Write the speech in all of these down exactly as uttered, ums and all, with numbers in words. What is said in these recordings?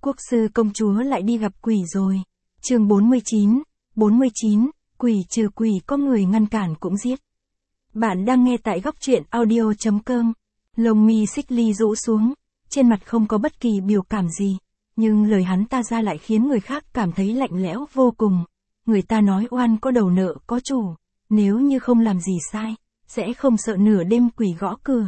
Quốc sư công chúa lại đi gặp quỷ rồi. Chương bốn mươi chín, bốn mươi chín, quỷ trừ quỷ có người ngăn cản cũng giết. Bạn đang nghe tại góc truyện audio chấm com. Lông mi xích ly rũ xuống, trên mặt không có bất kỳ biểu cảm gì, nhưng lời hắn ta ra lại khiến người khác cảm thấy lạnh lẽo vô cùng. Người ta nói oan có đầu nợ có chủ, nếu như không làm gì sai, sẽ không sợ nửa đêm quỷ gõ cửa.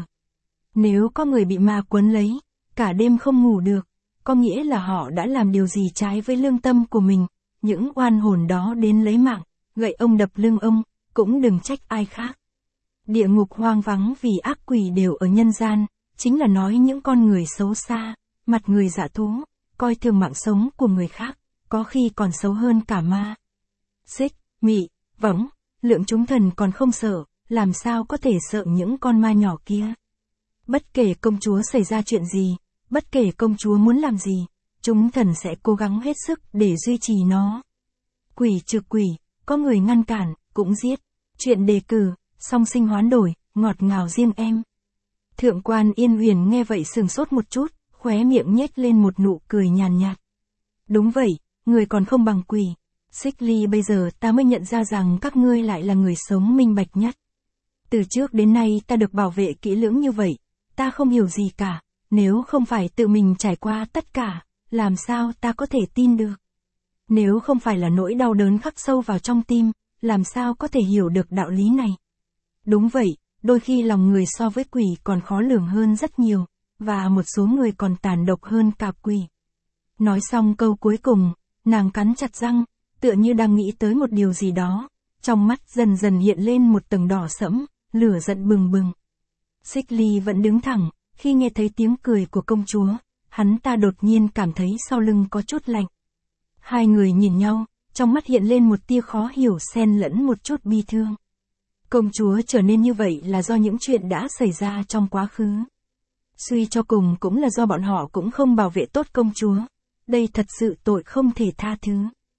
Nếu có người bị ma quấn lấy, cả đêm không ngủ được, có nghĩa là họ đã làm điều gì trái với lương tâm của mình, những oan hồn đó đến lấy mạng, gậy ông đập lưng ông, cũng đừng trách ai khác. Địa ngục hoang vắng vì ác quỷ đều ở nhân gian, chính là nói những con người xấu xa, mặt người dạ thú, coi thường mạng sống của người khác, có khi còn xấu hơn cả ma. Xích, mị, võng, lượng chúng thần còn không sợ, làm sao có thể sợ những con ma nhỏ kia. Bất kể công chúa xảy ra chuyện gì, bất kể công chúa muốn làm gì, chúng thần sẽ cố gắng hết sức để duy trì nó. Quỷ trừ quỷ, có người ngăn cản, cũng giết. Chuyện đề cử, song sinh hoán đổi, ngọt ngào riêng em. Thượng quan Yên Huyền nghe vậy sừng sốt một chút, khóe miệng nhếch lên một nụ cười nhàn nhạt. Đúng vậy, người còn không bằng quỷ. Xích ly, bây giờ ta mới nhận ra rằng các ngươi lại là người sống minh bạch nhất. Từ trước đến nay ta được bảo vệ kỹ lưỡng như vậy, ta không hiểu gì cả, nếu không phải tự mình trải qua tất cả, làm sao ta có thể tin được. Nếu không phải là nỗi đau đớn khắc sâu vào trong tim, làm sao có thể hiểu được đạo lý này. Đúng vậy, đôi khi lòng người so với quỷ còn khó lường hơn rất nhiều, và một số người còn tàn độc hơn cả quỷ. Nói xong câu cuối cùng, nàng cắn chặt răng, tựa như đang nghĩ tới một điều gì đó, trong mắt dần dần hiện lên một tầng đỏ sẫm, lửa giận bừng bừng. Xích ly vẫn đứng thẳng, khi nghe thấy tiếng cười của công chúa, hắn ta đột nhiên cảm thấy sau lưng có chút lạnh. Hai người nhìn nhau, trong mắt hiện lên một tia khó hiểu xen lẫn một chút bi thương. Công chúa trở nên như vậy là do những chuyện đã xảy ra trong quá khứ. Suy cho cùng cũng là do bọn họ cũng không bảo vệ tốt công chúa. Đây thật sự tội không thể tha thứ.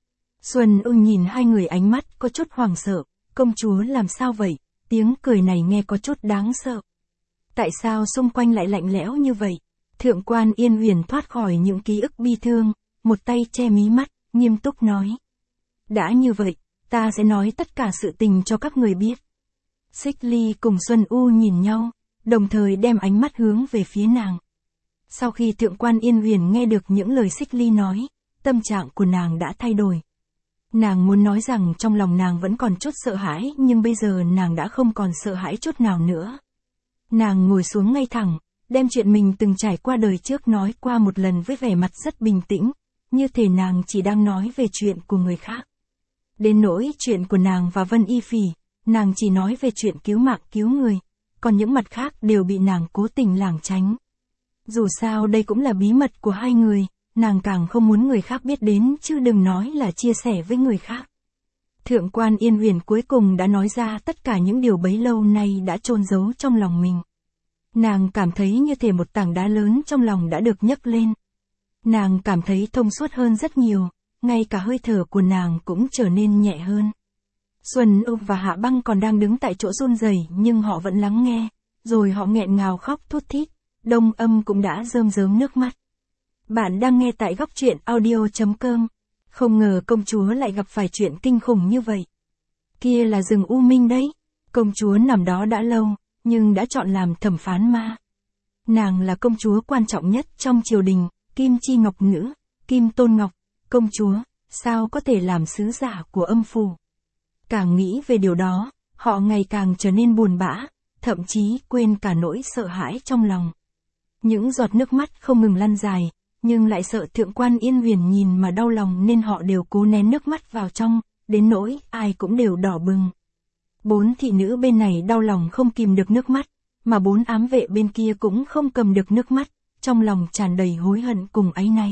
Xuân Ưng nhìn hai người ánh mắt có chút hoảng sợ. Công chúa làm sao vậy? Tiếng cười này nghe có chút đáng sợ. Tại sao xung quanh lại lạnh lẽo như vậy? Thượng quan Yên Huyền thoát khỏi những ký ức bi thương, một tay che mí mắt, nghiêm túc nói. Đã như vậy, ta sẽ nói tất cả sự tình cho các người biết. Xích ly cùng Xuân U nhìn nhau, đồng thời đem ánh mắt hướng về phía nàng. Sau khi thượng quan Yên Huyền nghe được những lời xích ly nói, tâm trạng của nàng đã thay đổi. Nàng muốn nói rằng trong lòng nàng vẫn còn chút sợ hãi, nhưng bây giờ nàng đã không còn sợ hãi chút nào nữa. Nàng ngồi xuống ngay thẳng, đem chuyện mình từng trải qua đời trước nói qua một lần với vẻ mặt rất bình tĩnh, như thể nàng chỉ đang nói về chuyện của người khác. Đến nỗi chuyện của nàng và Vân Y Phỉ, nàng chỉ nói về chuyện cứu mạng cứu người, còn những mặt khác đều bị nàng cố tình lảng tránh. Dù sao đây cũng là bí mật của hai người, nàng càng không muốn người khác biết đến chứ đừng nói là chia sẻ với người khác. Thượng quan Yên Huyền cuối cùng đã nói ra tất cả những điều bấy lâu nay đã chôn giấu trong lòng mình. Nàng cảm thấy như thể một tảng đá lớn trong lòng đã được nhấc lên. Nàng cảm thấy thông suốt hơn rất nhiều, ngay cả hơi thở của nàng cũng trở nên nhẹ hơn. Xuân Ưng và Hạ Băng còn đang đứng tại chỗ run rẩy, nhưng họ vẫn lắng nghe, rồi họ nghẹn ngào khóc thút thít, Đông Âm cũng đã rơm rớm nước mắt. Bạn đang nghe tại góc truyện audio chấm com. Không ngờ công chúa lại gặp phải chuyện kinh khủng như vậy. Kia là rừng U Minh đấy. Công chúa nằm đó đã lâu, nhưng đã chọn làm thẩm phán ma. Nàng là công chúa quan trọng nhất trong triều đình, Kim Chi Ngọc Nữ, Kim Tôn Ngọc. Công chúa, sao có thể làm sứ giả của âm phủ? Càng nghĩ về điều đó, họ ngày càng trở nên buồn bã, thậm chí quên cả nỗi sợ hãi trong lòng. Những giọt nước mắt không ngừng lăn dài, nhưng lại sợ thượng quan Yên Huyền nhìn mà đau lòng nên họ đều cố nén nước mắt vào trong, đến nỗi ai cũng đều đỏ bừng. Bốn thị nữ bên này đau lòng không kìm được nước mắt, mà bốn ám vệ bên kia cũng không cầm được nước mắt, trong lòng tràn đầy hối hận cùng áy náy.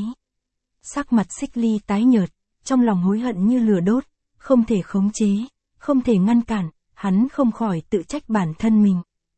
Sắc mặt xích ly tái nhợt, trong lòng hối hận như lửa đốt, không thể khống chế, không thể ngăn cản, hắn không khỏi tự trách bản thân mình.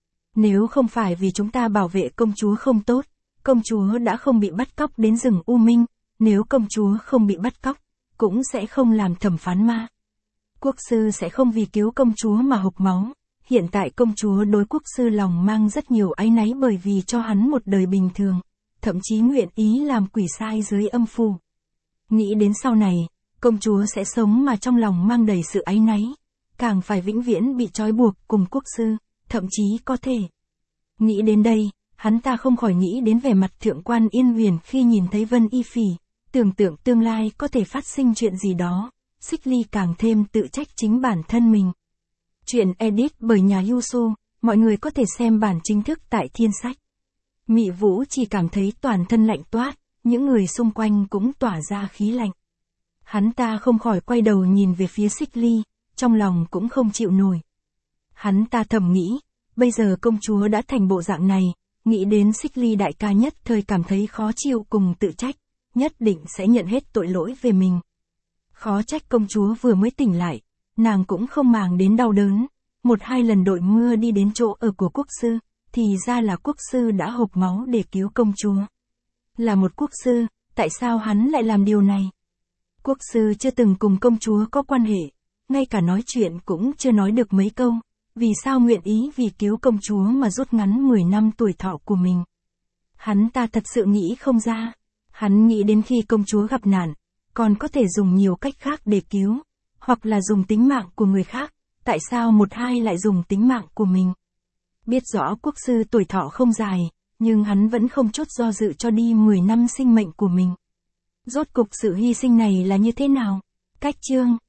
Nếu không phải vì chúng ta bảo vệ công chúa không tốt, công chúa đã không bị bắt cóc đến rừng U Minh, nếu công chúa không bị bắt cóc, cũng sẽ không làm thẩm phán ma. Quốc sư sẽ không vì cứu công chúa mà hộc máu, hiện tại công chúa đối quốc sư lòng mang rất nhiều áy náy bởi vì cho hắn một đời bình thường, thậm chí nguyện ý làm quỷ sai dưới âm phủ. Nghĩ đến sau này, công chúa sẽ sống mà trong lòng mang đầy sự áy náy, càng phải vĩnh viễn bị trói buộc cùng quốc sư, thậm chí có thể. Nghĩ đến đây, hắn ta không khỏi nghĩ đến vẻ mặt thượng quan Yên Huyền khi nhìn thấy Vân Y Phỉ, tưởng tượng tương lai có thể phát sinh chuyện gì đó, Xích Ly càng thêm tự trách chính bản thân mình. Chuyện edit bởi nhà Yusu, mọi người có thể xem bản chính thức tại Thiên Sách. Mị Vũ chỉ cảm thấy toàn thân lạnh toát, những người xung quanh cũng tỏa ra khí lạnh. Hắn ta không khỏi quay đầu nhìn về phía Xích Ly, trong lòng cũng không chịu nổi. Hắn ta thầm nghĩ, bây giờ công chúa đã thành bộ dạng này, nghĩ đến Xích Ly đại ca nhất thời cảm thấy khó chịu cùng tự trách, nhất định sẽ nhận hết tội lỗi về mình. Khó trách công chúa vừa mới tỉnh lại, nàng cũng không màng đến đau đớn, một hai lần đội mưa đi đến chỗ ở của quốc sư, thì ra là quốc sư đã hộc máu để cứu công chúa. Là một quốc sư, tại sao hắn lại làm điều này? Quốc sư chưa từng cùng công chúa có quan hệ, ngay cả nói chuyện cũng chưa nói được mấy câu, vì sao nguyện ý vì cứu công chúa mà rút ngắn mười năm tuổi thọ của mình? Hắn ta thật sự nghĩ không ra. Hắn nghĩ đến khi công chúa gặp nạn, còn có thể dùng nhiều cách khác để cứu, hoặc là dùng tính mạng của người khác, tại sao một hai lại dùng tính mạng của mình? Biết rõ quốc sư tuổi thọ không dài, nhưng hắn vẫn không chút do dự cho đi mười năm sinh mệnh của mình. Rốt cục sự hy sinh này là như thế nào? Cách chương